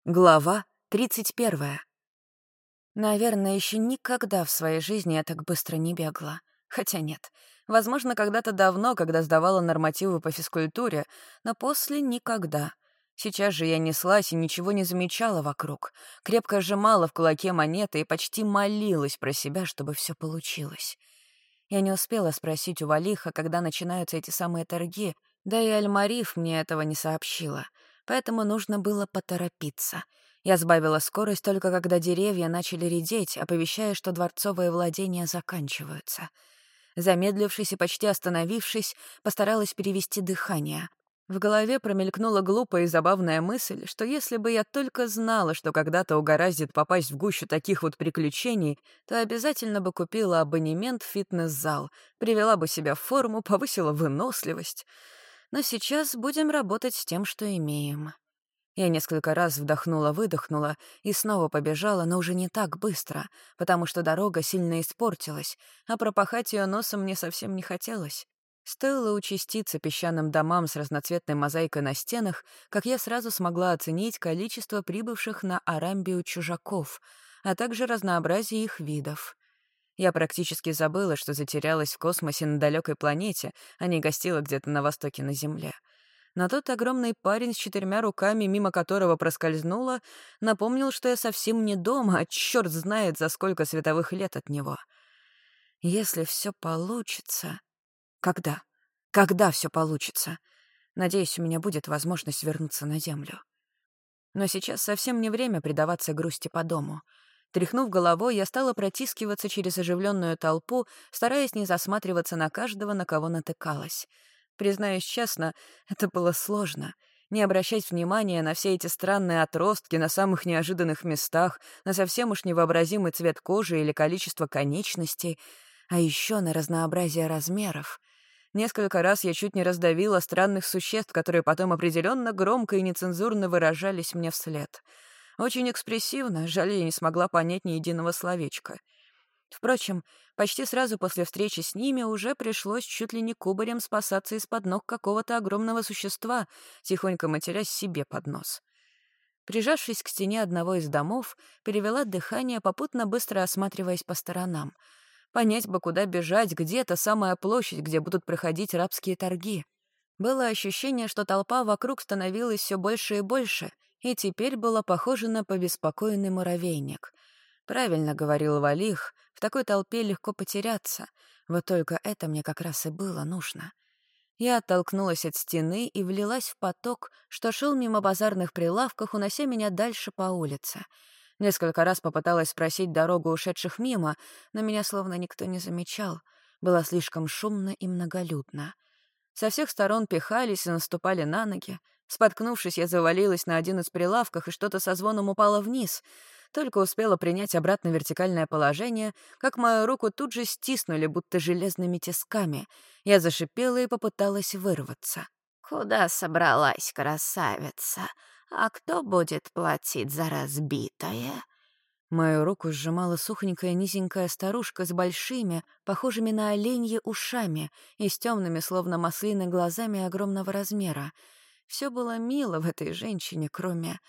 Глава 31. Наверное, еще никогда в своей жизни я так быстро не бегала. Хотя нет. Возможно, когда-то давно, когда сдавала нормативы по физкультуре, но после никогда. Сейчас же я неслась и ничего не замечала вокруг. Крепко сжимала в кулаке монеты и почти молилась про себя, чтобы все получилось. Я не успела спросить у Валиха, когда начинаются эти самые торги, да и Аль-Мариф мне этого не сообщила, поэтому нужно было поторопиться. Я сбавила скорость только когда деревья начали редеть, оповещая, что дворцовые владения заканчиваются. Замедлившись и почти остановившись, постаралась перевести дыхание. В голове промелькнула глупая и забавная мысль, что если бы я только знала, что когда-то угораздит попасть в гущу таких вот приключений, то обязательно бы купила абонемент в фитнес-зал, привела бы себя в форму, повысила выносливость. Но сейчас будем работать с тем, что имеем. Я несколько раз вдохнула-выдохнула и снова побежала, но уже не так быстро, потому что дорога сильно испортилась, а пропахать ее носом мне совсем не хотелось. Стоило участиться песчаным домам с разноцветной мозаикой на стенах, как я сразу смогла оценить количество прибывших на Арамбию чужаков, а также разнообразие их видов. Я практически забыла, что затерялась в космосе на далекой планете, а не гостила где-то на востоке на Земле. Но тот огромный парень с 4 руками, мимо которого проскользнула, напомнил, что я совсем не дома, а черт знает, за сколько световых лет от него. Если все получится... Когда? Когда все получится? Надеюсь, у меня будет возможность вернуться на Землю. Но сейчас совсем не время предаваться грусти по дому. Тряхнув головой, я стала протискиваться через оживленную толпу, стараясь не засматриваться на каждого, на кого натыкалась. Признаюсь честно, это было сложно. Не обращать внимания на все эти странные отростки на самых неожиданных местах, на совсем уж невообразимый цвет кожи или количество конечностей, а еще на разнообразие размеров. Несколько раз я чуть не раздавила странных существ, которые потом определенно громко и нецензурно выражались мне вслед. Очень экспрессивно, жаль, я не смогла понять ни единого словечка. Впрочем, почти сразу после встречи с ними уже пришлось чуть ли не кубарем спасаться из-под ног какого-то огромного существа, тихонько матерясь себе под нос. Прижавшись к стене одного из домов, перевела дыхание, попутно быстро осматриваясь по сторонам. Понять бы, куда бежать, где та самая площадь, где будут проходить рабские торги. Было ощущение, что толпа вокруг становилась все больше и больше, и теперь была похожа на побеспокоенный муравейник. Правильно говорил Валих, в такой толпе легко потеряться. Вот только это мне как раз и было нужно. Я оттолкнулась от стены и влилась в поток, что шел мимо базарных прилавков, унося меня дальше по улице. Несколько раз попыталась спросить дорогу ушедших мимо, но меня словно никто не замечал. Было слишком шумно и многолюдно. Со всех сторон пихались и наступали на ноги. Споткнувшись, я завалилась на один из прилавков, и что-то со звоном упало вниз. Только успела принять обратно вертикальное положение, как мою руку тут же стиснули, будто железными тисками. Я зашипела и попыталась вырваться. «Куда собралась, красавица? А кто будет платить за разбитое?» Мою руку сжимала сухонькая низенькая старушка с большими, похожими на оленьи, ушами и с темными, словно маслины, глазами огромного размера. Все было мило в этой женщине, кроме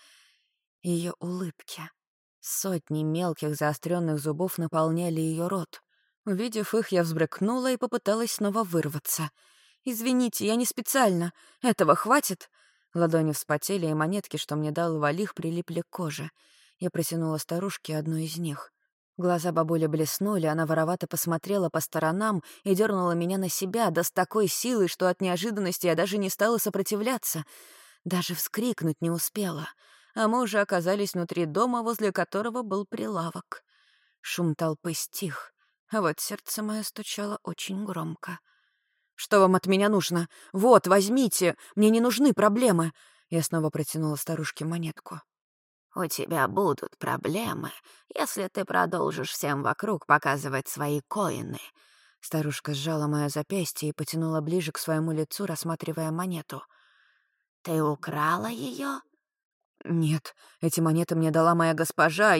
ее улыбки. Сотни мелких заостренных зубов наполняли ее рот. Увидев их, я взбрыкнула и попыталась снова вырваться. «Извините, я не специально. Этого хватит?» Ладони вспотели, и монетки, что мне дал Валих, прилипли к коже. Я протянула старушке одну из них. Глаза бабули блеснули, она воровато посмотрела по сторонам и дернула меня на себя, да с такой силой, что от неожиданности я даже не стала сопротивляться. Даже вскрикнуть не успела. А мы уже оказались внутри дома, возле которого был прилавок. Шум толпы стих, а вот сердце мое стучало очень громко. «Что вам от меня нужно? Вот, возьмите! Мне не нужны проблемы!» Я снова протянула старушке монетку. «У тебя будут проблемы, если ты продолжишь всем вокруг показывать свои коины». Старушка сжала мое запястье и потянула ближе к своему лицу, рассматривая монету. «Ты украла ее?» «Нет, эти монеты мне дала моя госпожа,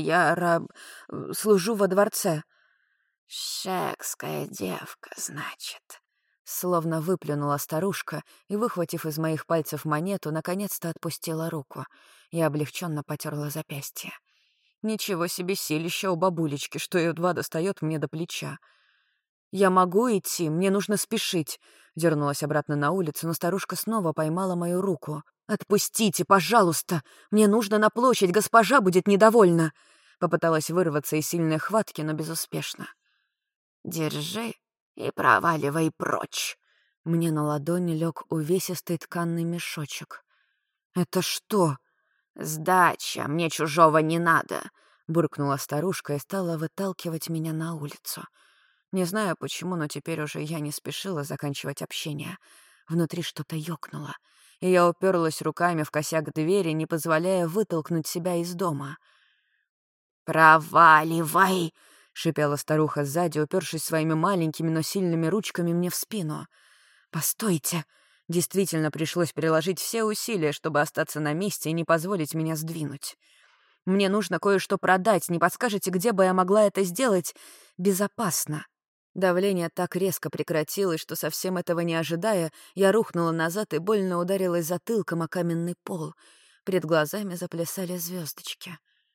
служу во дворце». «Шекская девка, значит». Словно выплюнула старушка и, выхватив из моих пальцев монету, наконец-то отпустила руку. Я облегченно потерла запястье. Ничего себе силища у бабулечки, что едва достает мне до плеча. «Я могу идти, мне нужно спешить», — дернулась обратно на улицу, но старушка снова поймала мою руку. «Отпустите, пожалуйста! Мне нужно на площадь, госпожа будет недовольна!» Попыталась вырваться из сильной хватки, но безуспешно. «Держи и проваливай прочь». Мне на ладони лег увесистый тканный мешочек. «Это что?» «Сдача, мне чужого не надо», — буркнула старушка и стала выталкивать меня на улицу. Не знаю почему, но теперь уже я не спешила заканчивать общение. Внутри что-то ёкнуло, и я уперлась руками в косяк двери, не позволяя вытолкнуть себя из дома. «Проваливай!» — шипела старуха сзади, упершись своими маленькими, но сильными ручками мне в спину. «Постойте!» Действительно пришлось приложить все усилия, чтобы остаться на месте и не позволить меня сдвинуть. «Мне нужно кое-что продать. Не подскажете, где бы я могла это сделать безопасно?» Давление так резко прекратилось, что, совсем этого не ожидая, я рухнула назад и больно ударилась затылком о каменный пол. Перед глазами заплясали звездочки.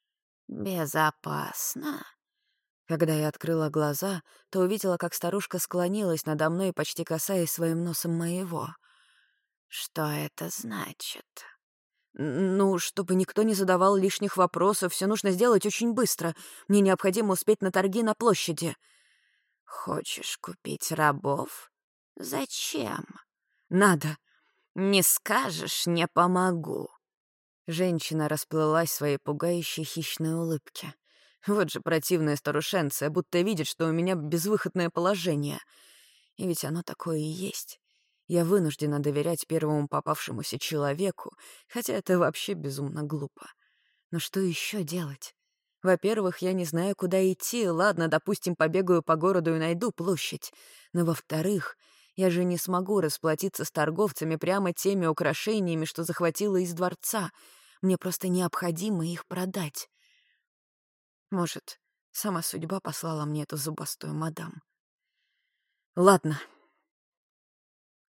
«Безопасно». Когда я открыла глаза, то увидела, как старушка склонилась надо мной, почти касаясь своим носом моего. «Что это значит?» «Ну, чтобы никто не задавал лишних вопросов, все нужно сделать очень быстро. Мне необходимо успеть на торги на площади». «Хочешь купить рабов? Зачем?» «Надо». «Не скажешь, не помогу». Женщина расплылась в своей пугающей хищной улыбке. Вот же противная старушенция, будто видит, что у меня безвыходное положение. И ведь оно такое и есть. Я вынуждена доверять первому попавшемуся человеку, хотя это вообще безумно глупо. Но что еще делать? Во-первых, я не знаю, куда идти. Ладно, допустим, побегаю по городу и найду площадь. Но во-вторых, я же не смогу расплатиться с торговцами прямо теми украшениями, что захватила из дворца. Мне просто необходимо их продать. Может, сама судьба послала мне эту зубастую мадам. Ладно,